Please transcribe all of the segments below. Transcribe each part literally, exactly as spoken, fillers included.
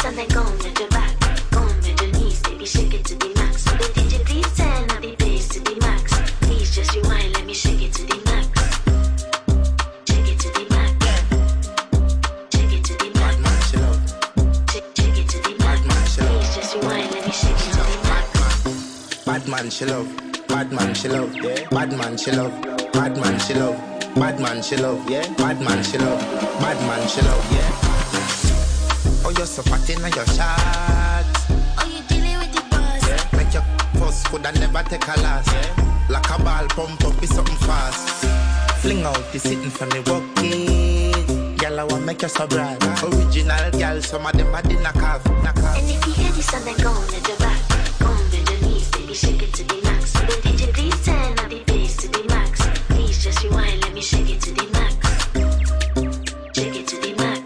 this and then go on with your back. Go on with your knees, baby, shake it to the max. So the D J please turn up the bass to the max. Please just rewind, let me shake it to the max. Shake it to the max. Shake it to the max. Shake, shake it to the max. Please just rewind, let me shake it to the max. Bad man, she love. Bad man, she love. Yeah. Bad man, she love. Bad man, she love. Bad man, she love. Yeah. Bad man, she love. Bad man, she love. Yeah. Oh, you're so fat in your shot. Oh, you dealing with the buzz. Yeah. Make your first could I never take a last. Yeah. Like a ball pump up, be something fast. Fling out the sitting for me walking. Girl, I want make you so bright. Original girl, some of them are the knock off. And if you hear this and then go on with your back. Go on with your knees, baby, shake it to the max. So the D J please turn up the bass to the max. Please just rewind, let me shake it to the max. Shake it to the max.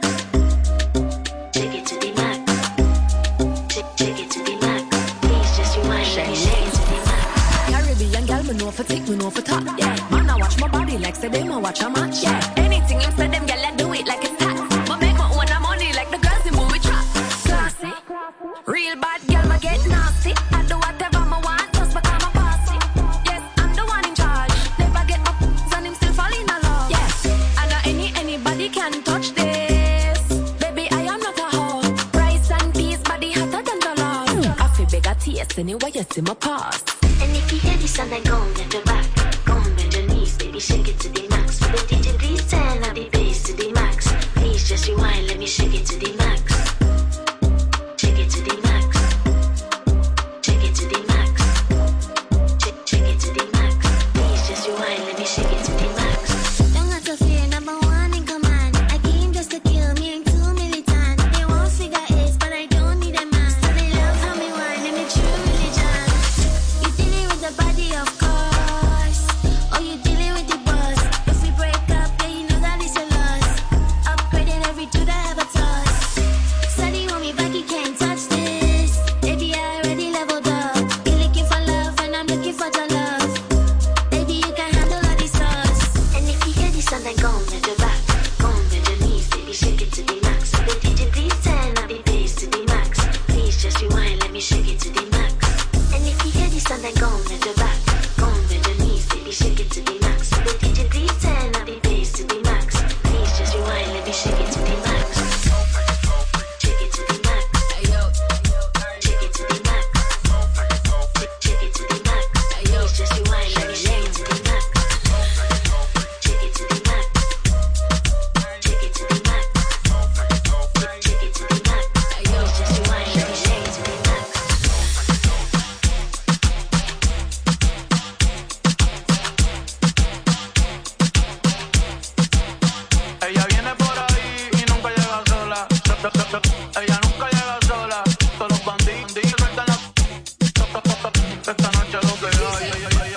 Shake it to the max. Shake, shake it to the max. Please just rewind, let me shake it to the max. Caribbean girl, me know for tick, me know for top, yeah. Man, I watch my body like say them, I watch a match, yeah. Anything you say them, girl, I do it like it's hot. But make my own money like the girls in movie trap. Classy, real bad girl, ma get nasty. I do whatever I want, just become a bossy. Yes, I'm the one in charge. Never get my f***s and him still fall in love. Yes, I know any anybody can touch this. Baby, I am not a hoe. Rice and peas, body hotter than the Lord. I feel big a taste anyway, you see my pass. And if you hear this and then go on with your back. Go on with your knees, baby, shake it to the max. For the D J, please turn up the bass to the max. Please just rewind, let me shake it to the max. Shake it to the max. Shake it to the max. Shake, shake it to the max. Please just rewind, let me shake it to the max. Don't have to fear, number one in command. I came just to kill me and too militant. They won't figure it, but I don't need a man. So they love how me whine and me true religion. You dealing with the body, of course. Oh, you dealing with the boss. If we break up, then you know that it's a loss. Upgrading every two that I ever touched. Steady want me back, you can't touch this. Baby, I already leveled up. You're looking for love and I'm looking for your love. Baby, you can handle all these thoughts. And if you hear this and then go on with your back. Go on with your knees, baby, shake it to the max. So the D J, please turn up the bass to the max. Please just rewind, let me shake it to the max. And if you hear this and then go on with your back. Go on with your knees, baby, shake it to the max. So the D J, please turn up the bass to the max. Please just rewind, let me shake it to the max. Shake it to the max. Shake it to the max. Shake it to the max. Please just rewind, let me shake it to the max. Shake it to the max. Shake it to the max. Shake it to the max. Please just rewind, let me shake it to the max. Ella viene por ahí y nunca llega sola. Ella nunca llega sola. Todos los bandidos sueltan la. Esta noche lo que hay.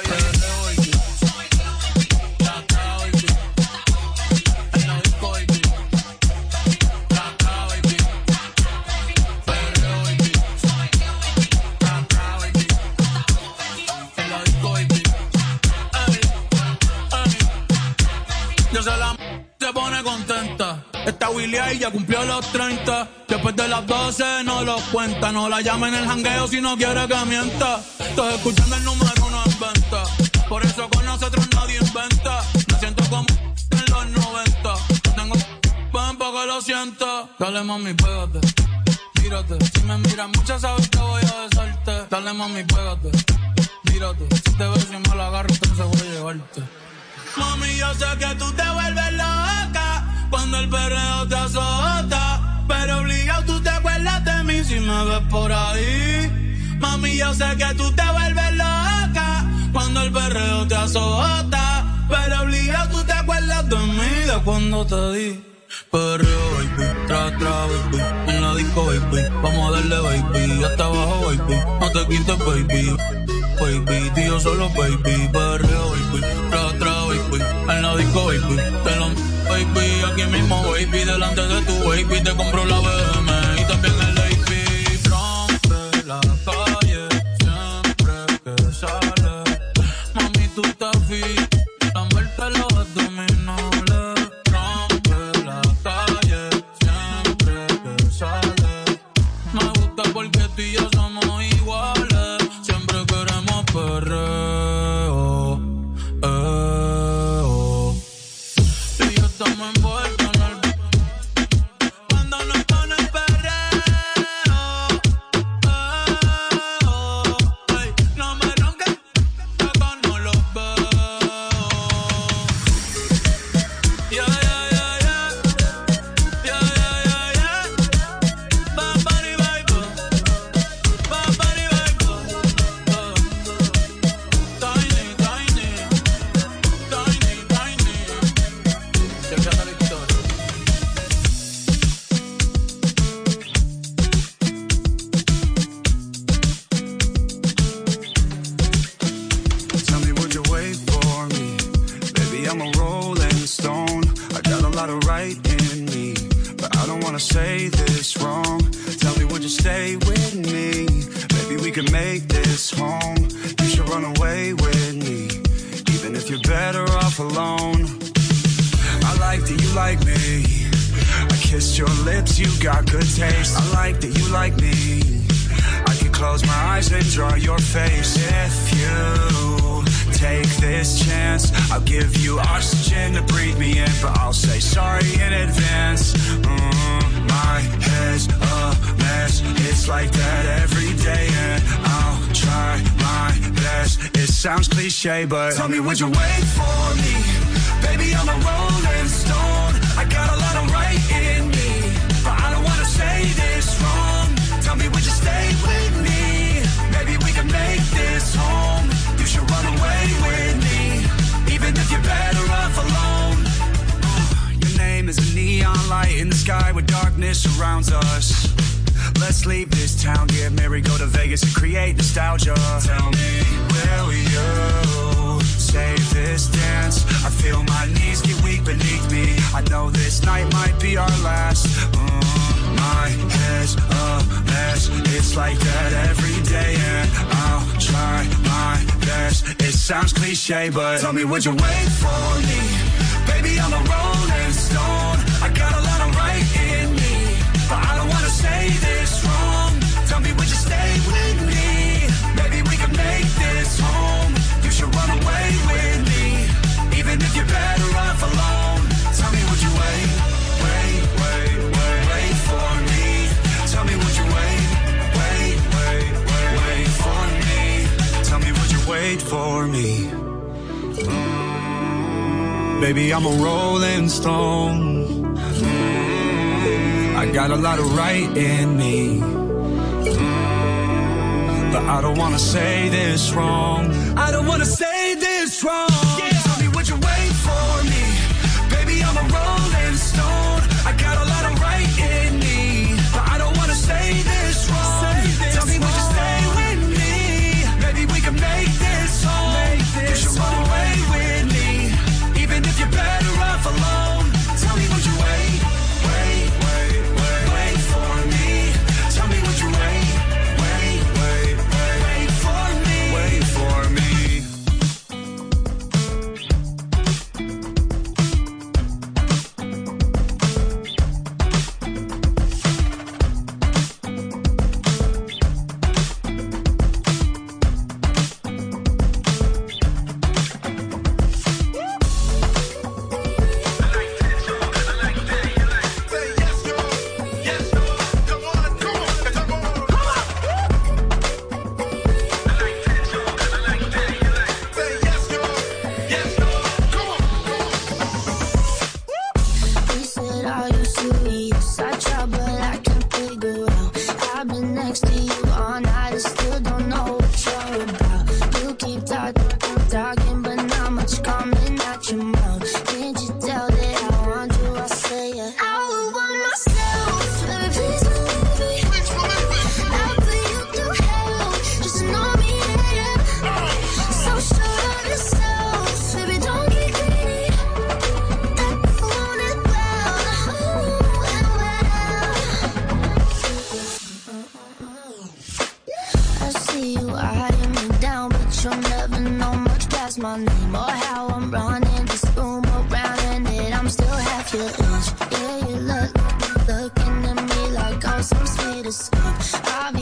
Yo se la se pone contenta. Esta Willy ya cumplió los treinta. Después de las doce no lo cuenta. No la llama en el jangueo si no quiere que mienta. Estoy escuchando el número uno en venta. Por eso con nosotros nadie inventa. Me siento como en los noventa. Tengo ven pa' que lo sienta. Dale mami, pégate, tírate. Si me miras mucho sabes que voy a besarte. Dale mami, pégate, tírate. Si te ves y me la agarro entonces voy a llevarte. Mami, yo sé que tú te vuelves loca cuando el perreo te azota, pero obligado tú te acuerdas de mí si me ves por ahí. Mami, yo sé que tú te vuelves loca cuando el perreo te azota, pero obligado tú te acuerdas de mí de cuando te di. Perreo, baby, tra, tra, baby, en la disco, baby, vamos a darle, baby, hasta abajo, baby, no te quites, baby. Baby, tío solo baby, perreo, baby, tra, tra, baby, en la disco, baby, te lo baby, aquí mismo, baby, delante de tu baby, te compro la B M y también el A P, rompe la calle, siempre que sale, mami, tú estás fit, la muerte los abdominales, rompe la calle, siempre que sale, gusta porque tú y yo somos iguales. Siempre queremos perreo, eh, oh. Tú y yo estamos envueltos en el cuando nos ponen perreo, eh, oh. Ay, no me ronques, acá no los veo. Yeah, yeah, yeah, yeah. Yeah, yeah, yeah, yeah. Bambari vibe. Bambari vibe. Uh. Tiny, tiny. Tiny, tiny. Check out la historia. Tell me, would you wait for me? Baby, I'm a rolling stone. I got a lot of right in me, but I don't wanna say this wrong. Tell me, would you stay with me? Maybe we can make this home. You should run away with me, even if you're better off alone. I like that you like me. I kissed your lips, you got good taste. I like that you like me. I can close my eyes and draw your face. If you take this chance, I'll give you oxygen to breathe me in, but I'll say sorry in advance. Mm, my head's a mess. It's like that every day, and I'll try my best. It sounds cliche, but tell me, would you wait for me? Baby, I'm a rolling stone. I got a lot of right in me, but I don't wanna say this wrong. Tell me, would you stay with me? Maybe we can make this home. You should run away with me, even if you're better off alone. Your name is a neon light in the sky where darkness surrounds us. Let's leave this town, get married, go to Vegas and create nostalgia. Tell me, will you save this dance? I feel my knees get weak beneath me. I know this night might be our last. Mm, my head's a mess. It's like that every day, and I'll try my best. It sounds cliche, but tell me, would you wait for me? Baby, I'm a rolling stone. I got a lot of right in me, but I don't wanna say this wrong. Tell me, would you stay with me? Maybe we can make this home. You should run away with me, even if you're better off alone. Tell me, would you wait, wait, wait, wait, wait for me? Tell me, would you wait, wait, wait, wait, wait for me? Tell me, would you wait for me? Mm, baby, I'm a rolling stone. Mm, I got a lot of right in me, mm, but I don't wanna say this wrong. I don't wanna say this wrong. Yeah. Tell me, would you wait for me? Baby, I'm a rolling stone. I got a lot of right in me, but I don't wanna say this wrong. Say this Tell me, wrong. Would you stay with me? Maybe we can make this home. Make this you should run away with me, even if you're better off alone. Tell me, would you wait, wait, wait, wait, wait for me? Tell me, would you wait, wait, wait, wait, wait for me? Wait for me. He said, are you serious? I try, but I can't figure out. I've been next to you all night and still don't know what you're about. You keep talking, talking, but not much coming out your mouth. Can't you tell that I want you? I say it. I would want myself. Baby, please don't leave me. I'll put you through hell. Just know me, yeah. So sure of yourself. Baby, don't get greedy. That want it well. Ooh, and well. I see you eyeing me down, but you'll never know much past my name or how I'm running this room around, and that I'm still half your age. Yeah, you look, looking at me like I'm some sweetest stuff. I'll be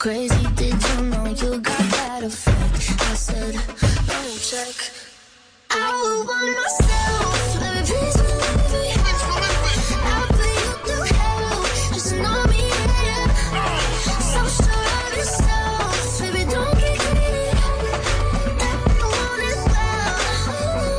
crazy, did you know you got that effect? I said, oh, check. I would want myself, let me please believe me. I'll put you through hell, just know me, yeah. So sure of yourself, baby, don't get greedy. I want it well,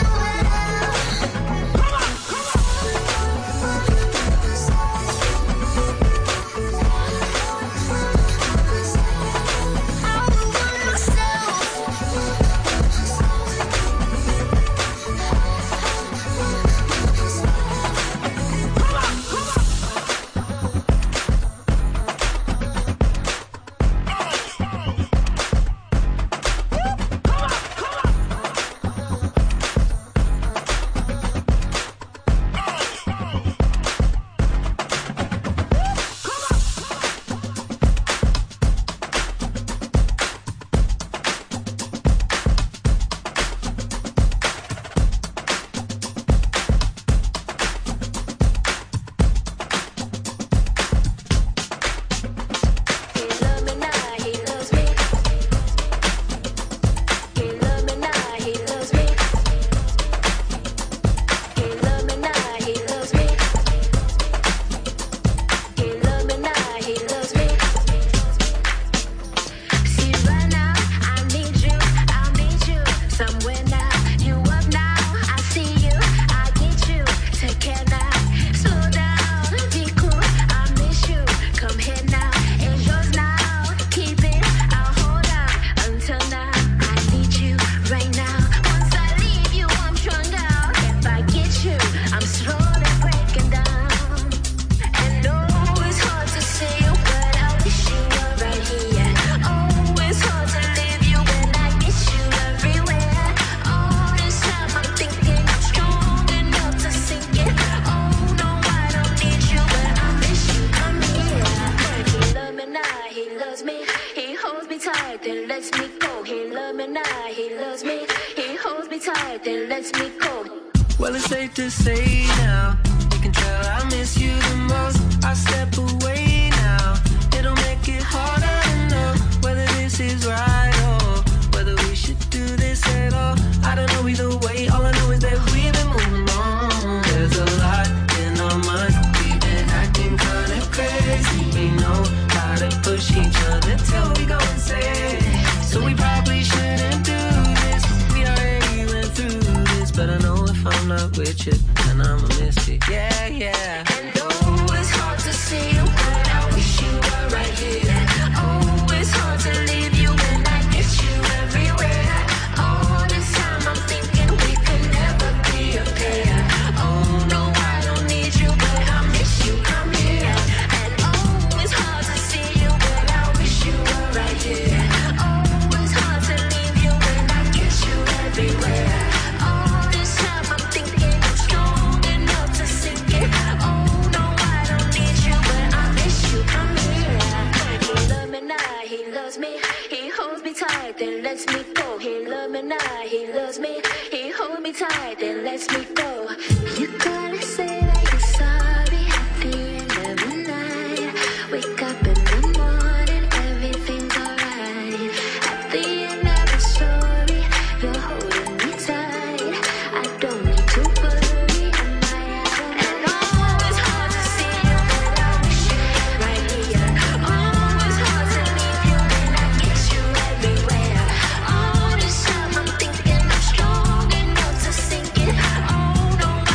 Well, it's safe to say now, you can tell I miss you the most. I step away now, it'll make it harder to know whether this is right or whether we should do this at all. I don't know either way, all I know is that we've been moving on. There's a lot in our minds, we've been acting kinda crazy. We know how to push each other till we go insane. So we probably shouldn't do this, we already went through this. But I know if I'm not with you, then I'ma miss you. Yeah, yeah. and oh, it's hard to see you, but I wish you were right here. Oh, it's hard to leave you when I get you everywhere. All this time I'm thinking we could never be a pair. Oh, no, I don't need you, but I miss you, come here. And oh, it's hard to see you, but I wish you were right here. Oh, it's hard to leave you when I get you everywhere. All this time I'm thinking I'm strong enough to sink it. Oh, no, I don't need you, but I miss you, come here. He loves me now, he loves me. He holds me tight, then lets me go. He loves me now, he loves me. He holds me tight, then lets me go. You gotta say that you're sorry at the end of the night. Wake up in the morning, everything's alright. At the end of the story, you're holding me tight. I don't need to worry, am I out? And oh, it's hard to see you, but I wish you were right here. Oh, it's hard to leave you when I get you everywhere. All this time I'm thinking I'm strong enough to sink it. Oh, no, I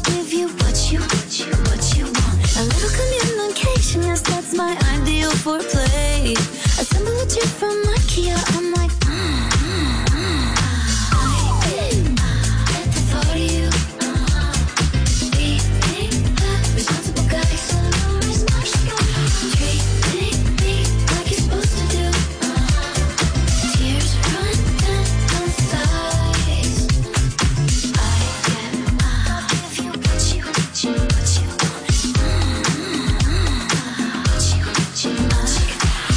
give you what you, what you, what you want. A little communication, yes, that's my ideal foreplay. Assemble a chair from IKEA, I'm like, mm, mm, mm. I get the thought of you. Being the responsible guy, so responsible. Treating me like you're supposed to do. Tears run down my thighs. I get, I'll give you what you, what you, what you want. What you, what you, what you.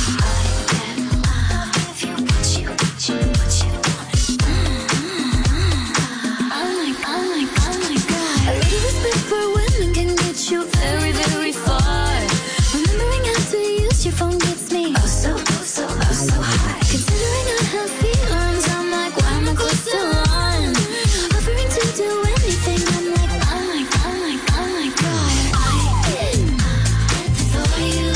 Very, very far. Remembering how to use your phone gets me oh so, oh so, oh so high. Considering I have feelings, I'm like, why am I close to one? Offering to do anything, I'm like, oh my, oh my, oh my God. I get the thought of you.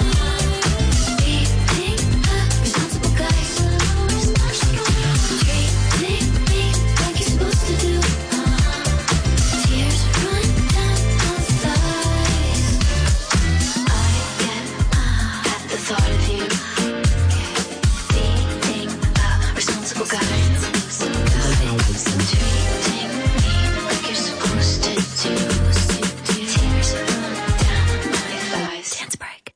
Being the responsible guy, so responsible. Treating me like you're supposed to do. Tears run down my thighs. I get at the thought of you. Being a responsible guy. Treating me like you're supposed to do. Tears run down my thighs. Dance break.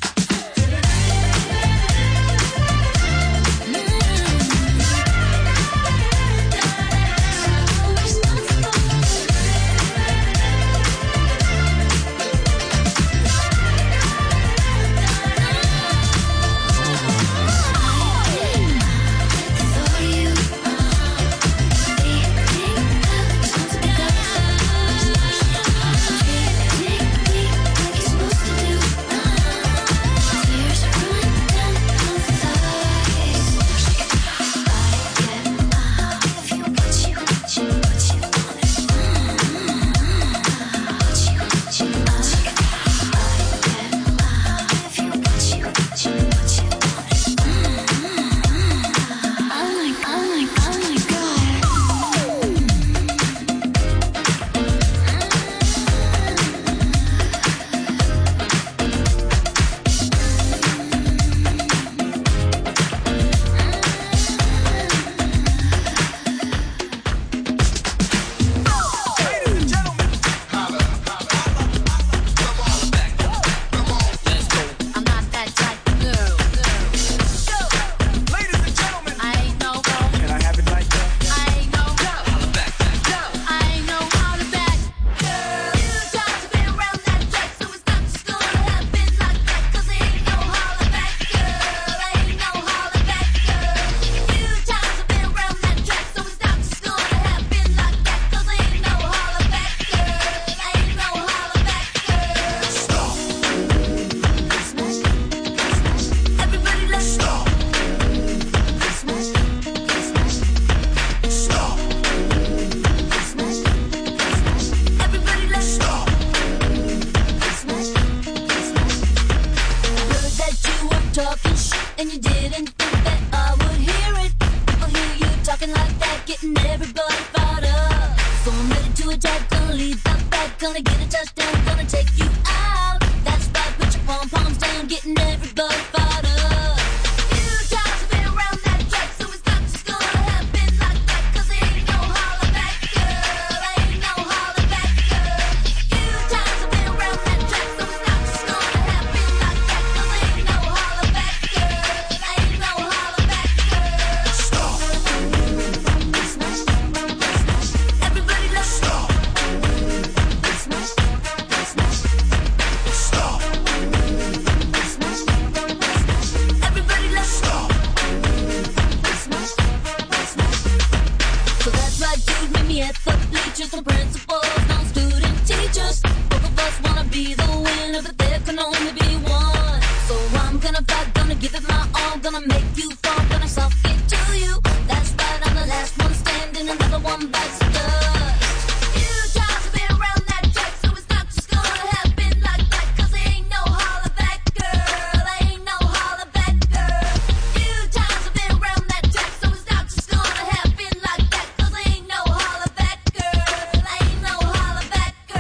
I'm not that type of girl. Ladies and gentlemen, I ain't no girl. can I have it like that? I ain't no girl. I ain't no holler back. You times have been around that track, so it's not just gonna happen like that. 'Cause ain't no holler back, girl. Ain't no holler back, girl. You times have been around that track, so it's not just gonna happen like that. 'Cause ain't no holler back, girl. Ain't no holler back, girl. Stop. Everybody, let's stop. Smash. Stop. Everybody, let's stop. Heard that you were talking shit and you didn't think that I would hear it. I'll hear you talking like that, getting everybody fired up. So I'm ready to attack, gonna lead the back, gonna get a touchdown, gonna take you out. That's right, put your pom poms down, getting everybody fired up. You times have been around that track, so it's not just gonna happen like that. 'Cause ain't no holler back, girl. Ain't no holler back, girl. You times have been around that track, so it's not just gonna happen like that. 'Cause ain't no holler back, girl. Ain't no holler back, girl. Stop. Everybody, let's stop. Stop. Everybody, let's stop. So that's right, dude, meet me at the bleachers. No principals, no student teachers. Both of us wanna be the winner, but there can only be one. So I'm gonna fight, gonna give it my all, gonna make you fall, gonna suck it to you. That's right, I'm the last one standing, another one bites the dust. You times have been around that track, so it's not just gonna happen like that. 'Cause ain't no holler back, girl. Ain't no holler back, girl. You times have been around that track, so it's not just gonna happen like that. 'Cause ain't no holler back, girl. Ain't no holler back, girl.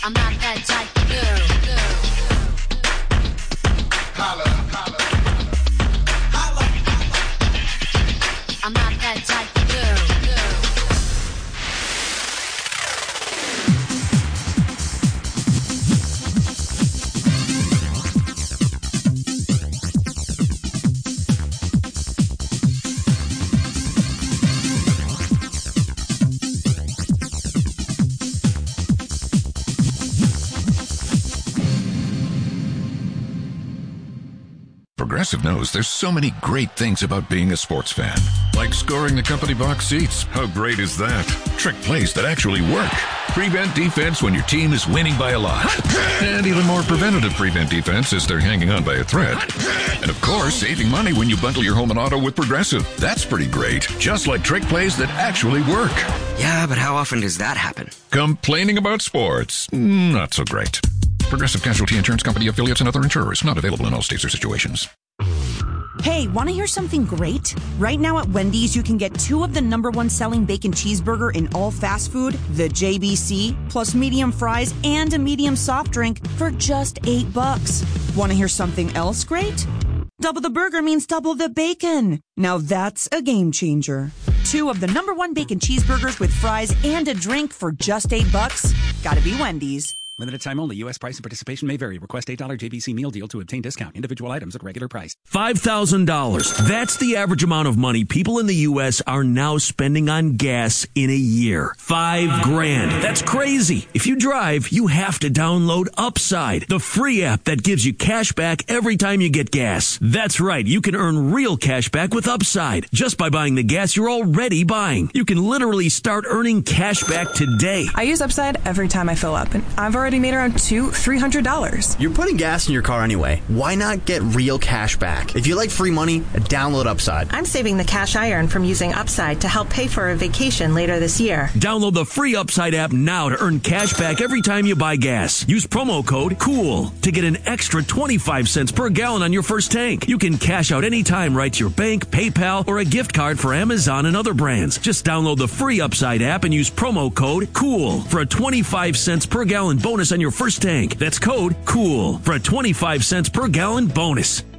I'm not that type of girl. Holla, holla, holla, I'm not that type of girl. Progressive knows there's so many great things about being a sports fan. Like scoring the company box seats. How great is that? Trick plays that actually work. Prevent defense when your team is winning by a lot. And even more preventative prevent defense as they're hanging on by a thread. And of course, saving money when you bundle your home and auto with Progressive. That's pretty great. Just like trick plays that actually work. Yeah, but how often does that happen? Complaining about sports. Not so great. Progressive Casualty Insurance Company, affiliates, and other insurers. Not available in all states or situations. Hey, want to hear something great? Right now at Wendy's, you can get two of the number one selling bacon cheeseburger in all fast food, the J B C, plus medium fries and a medium soft drink for just eight bucks. Want to hear something else great? Double the burger means double the bacon. Now that's a game changer. Two of the number one bacon cheeseburgers with fries and a drink for just eight bucks. Gotta be Wendy's. Limited time only. U S price and participation may vary. Request eight dollars J B C meal deal to obtain discount. Individual items at regular price. five thousand dollars. That's the average amount of money people in the U S are now spending on gas in a year. Five grand. That's crazy. If you drive, you have to download Upside, the free app that gives you cash back every time you get gas. That's right. You can earn real cash back with Upside just by buying the gas you're already buying. You can literally start earning cash back today. I use Upside every time I fill up, and I've already made around two, three hundred dollars. You're putting gas in your car anyway. Why not get real cash back? If you like free money, download Upside. I'm saving the cash I earn from using Upside to help pay for a vacation later this year. Download the free Upside app now to earn cash back every time you buy gas. Use promo code COOL to get an extra twenty-five cents per gallon on your first tank. You can cash out anytime right to your bank, PayPal, or a gift card for Amazon and other brands. Just download the free Upside app and use promo code COOL for a twenty-five cents per gallon bonus on your first tank. That's code COOL for a twenty-five cents per gallon bonus.